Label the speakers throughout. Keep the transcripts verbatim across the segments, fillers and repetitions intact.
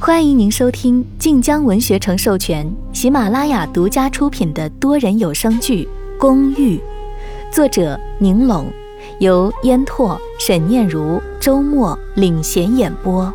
Speaker 1: 欢迎您收听晋江文学城授权、喜马拉雅独家出品的多人有声剧《公寓》，作者宁龙，由烟拓、沈念如、周末领衔演播。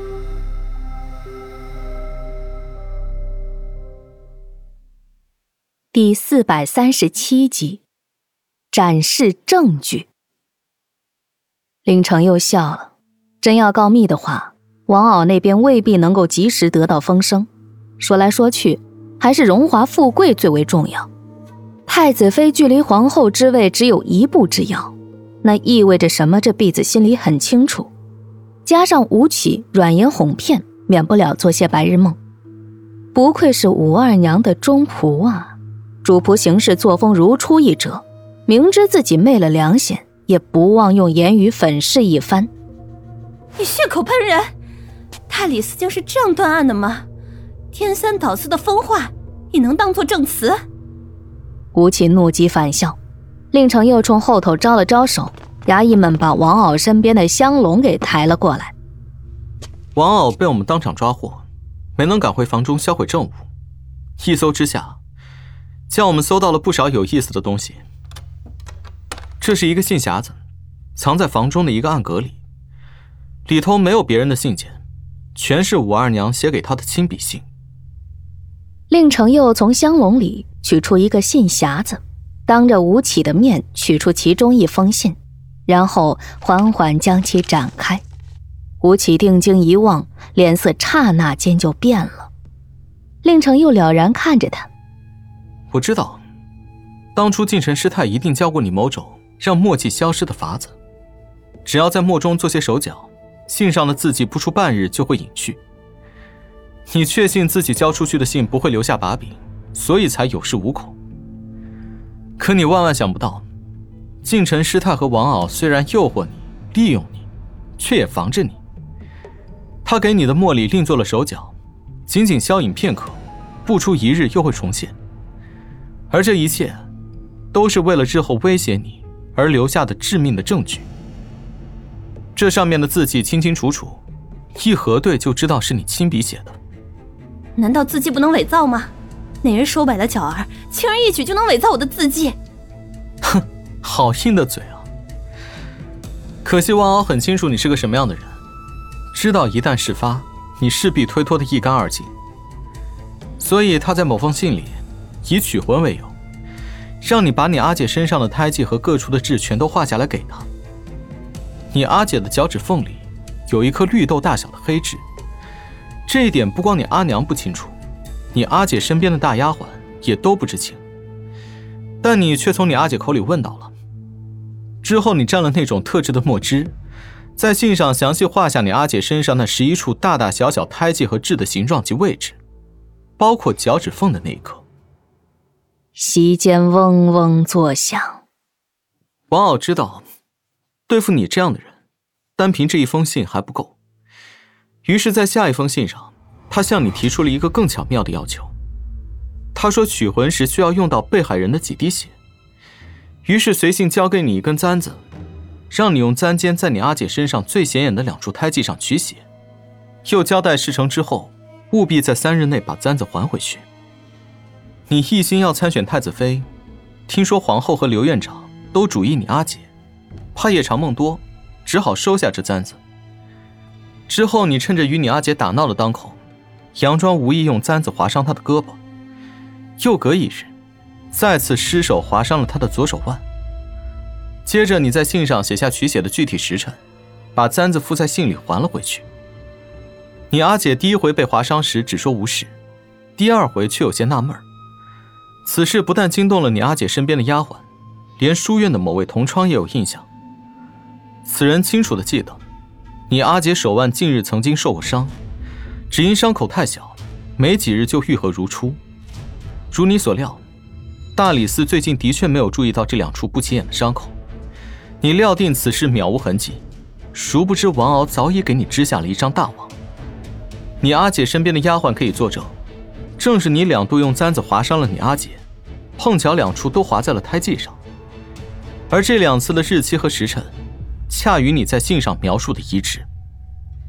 Speaker 1: 第四百三十七集，展示证据。令程又笑了，真要告密的话，王媪那边未必能够及时得到风声。说来说去，还是荣华富贵最为重要。太子妃距离皇后之位只有一步之遥，那意味着什么？这婢子心里很清楚。加上吴起软言哄骗，免不了做些白日梦。不愧是武二娘的忠仆啊！主仆行事作风如出一辙，明知自己昧了良心，也不忘用言语粉饰一番。
Speaker 2: 你血口喷人！大理寺就是这样断案的吗？颠三倒四的疯话也能当作证词？
Speaker 1: 吴起怒极反笑，令程又冲后头招了招手，衙役们把王媪身边的香笼给抬了过来。
Speaker 3: 王媪被我们当场抓获，没能赶回房中销毁证物，一搜之下将我们搜到了不少有意思的东西。这是一个信匣子，藏在房中的一个暗格里，里头没有别人的信件，全是武二娘写给他的亲笔信。
Speaker 1: 令程又从香笼里取出一个信匣子，当着吴起的面取出其中一封信，然后缓缓将其展开。吴起定睛一望，脸色刹那间就变了。令程又了然看着他，
Speaker 3: 我知道当初晋臣师太一定教过你某种让墨迹消失的法子，只要在墨中做些手脚，信上的字迹不出半日就会隐去。你确信自己交出去的信不会留下把柄，所以才有恃无恐。可你万万想不到，晋臣师太和王媪虽然诱惑你、利用你，却也防着你。他给你的墨里另做了手脚，仅仅消隐片刻，不出一日又会重现。而这一切都是为了日后威胁你而留下的致命的证据。这上面的字迹清清楚楚，一核对就知道是你亲笔写的。
Speaker 2: 难道字迹不能伪造吗？哪人手摆了脚儿，轻而易举就能伪造我的字迹？
Speaker 3: 哼，好硬的嘴啊！可惜王媪很清楚你是个什么样的人，知道一旦事发，你势必推脱得一干二净，所以他在某封信里以取魂为由，让你把你阿姐身上的胎记和各处的痣全都画下来给他。你阿姐的脚趾缝里有一颗绿豆大小的黑痣，这一点不光你阿娘不清楚，你阿姐身边的大丫鬟也都不知情，但你却从你阿姐口里问到了。之后你蘸了那种特制的墨汁，在信上详细画下你阿姐身上那十一处大大小小胎记和痣的形状及位置，包括脚趾缝的那一颗。
Speaker 1: 席间嗡嗡作响。
Speaker 3: 王媪知道对付你这样的人，单凭这一封信还不够，于是在下一封信上，他向你提出了一个更巧妙的要求。他说取魂时需要用到被害人的几滴血，于是随信交给你一根簪子，让你用簪尖在你阿姐身上最显眼的两处胎记上取血，又交代事成之后务必在三日内把簪子还回去。你一心要参选太子妃，听说皇后和刘院长都主意你阿姐，怕夜长梦多，只好收下这簪子。之后你趁着与你阿姐打闹的当口，佯装无意用簪子划伤她的胳膊，又隔一日再次失手划伤了她的左手腕。接着你在信上写下取血的具体时辰，把簪子附在信里还了回去。你阿姐第一回被划伤时只说无事，第二回却有些纳闷。此事不但惊动了你阿姐身边的丫鬟，连书院的某位同窗也有印象。此人清楚地记得你阿姐手腕近日曾经受过伤，只因伤口太小，没几日就愈合如初。如你所料，大理寺最近的确没有注意到这两处不起眼的伤口，你料定此事渺无痕迹，殊不知王媪早已给你织下了一张大网。你阿姐身边的丫鬟可以作证，正是你两度用簪子划伤了你阿姐，碰巧两处都划在了胎记上，而这两次的日期和时辰恰与你在信上描述的一致。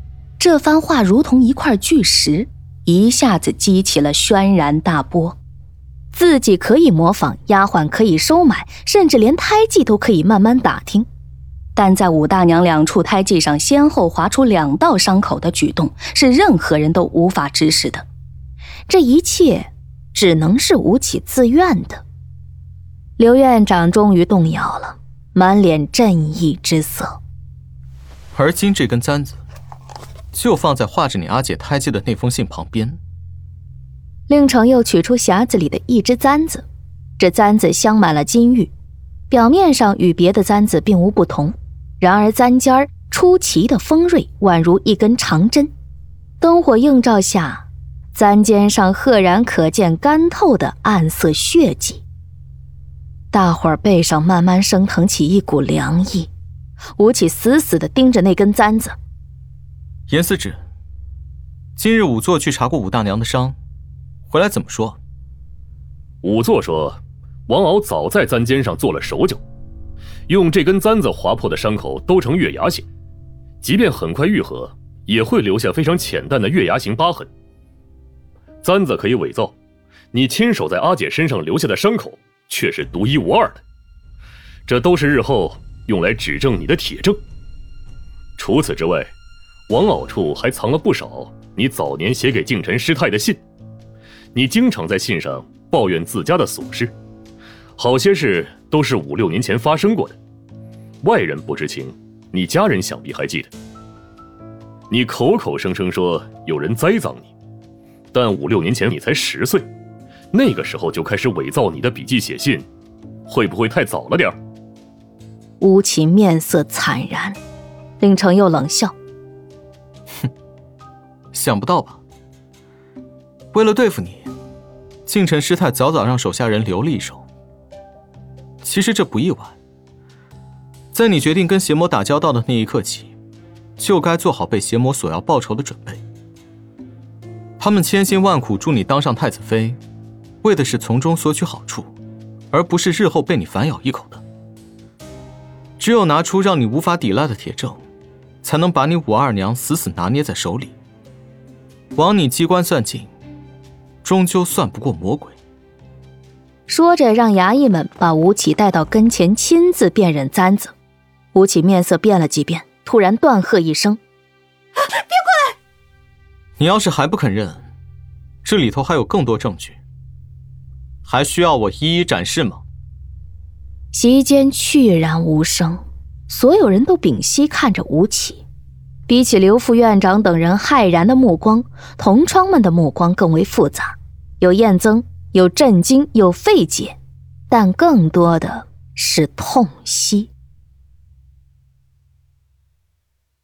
Speaker 1: 这番话如同一块巨石，一下子激起了轩然大波。自己可以模仿，丫鬟可以收买，甚至连胎记都可以慢慢打听，但在武大娘两处胎记上先后划出两道伤口的举动，是任何人都无法指使的。这一切只能是吴起自愿的。刘院长终于动摇了，满脸正义之色。
Speaker 3: 而今这根簪子就放在画着你阿姐胎记的那封信旁边。
Speaker 1: 令程又取出匣子里的一只簪子，这簪子镶满了金玉，表面上与别的簪子并无不同，然而簪尖儿出奇的锋锐，宛如一根长针。灯火映照下，簪尖上赫然可见干透的暗色血迹。大伙儿背上慢慢升腾起一股凉意，吴起死死地盯着那根簪子。
Speaker 3: 严思止，今日仵作去查过武大娘的伤，回来怎么说？
Speaker 4: 仵作说，王敖早在簪尖上做了手脚，用这根簪子划破的伤口都呈月牙形，即便很快愈合，也会留下非常浅淡的月牙形疤痕。簪子可以伪造，你亲手在阿姐身上留下的伤口却是独一无二的，这都是日后用来指证你的铁证。除此之外，王敖处还藏了不少你早年写给靖臣师太的信，你经常在信上抱怨自家的琐事，好些事都是五六年前发生过的，外人不知情，你家人想必还记得。你口口声声说有人栽赃你，但五六年前你才十岁，那个时候就开始伪造你的笔记写信，会不会太早了点儿？
Speaker 1: 吴起面色惨然，令程又冷笑：
Speaker 3: 哼，想不到吧？为了对付你，靖臣师太早早让手下人留了一手。其实这不意外，在你决定跟邪魔打交道的那一刻起，就该做好被邪魔所要报仇的准备。他们千辛万苦助你当上太子妃，为的是从中索取好处，而不是日后被你反咬一口的。只有拿出让你无法抵赖的铁证，才能把你武二娘死死拿捏在手里。枉你机关算尽，终究算不过魔鬼。
Speaker 1: 说着，让衙役们把吴起带到跟前，亲自辨认簪子。吴起面色变了几变，突然断喝一声：“
Speaker 2: 啊，别过来！
Speaker 3: 你要是还不肯认，这里头还有更多证据，还需要我一一展示吗？”
Speaker 1: 席间去然无声，所有人都屏息看着吴起。比起刘副院长等人骇然的目光，同窗们的目光更为复杂，有验憎，有震惊，有费解，但更多的是痛惜。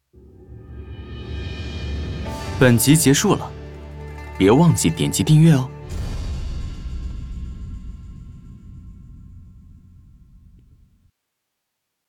Speaker 5: 本集结束了，别忘记点击订阅哦。